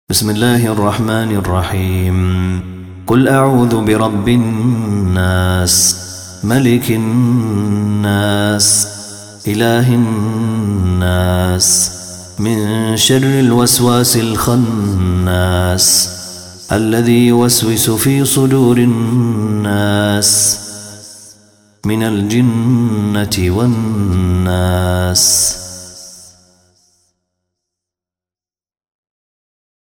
بسم الله الرحمن الرحيم. قل أعوذ برب الناس ملك الناس إله الناس من شر الوسواس الخناس الذي يوسوس في صدور الناس من الجنة والناس.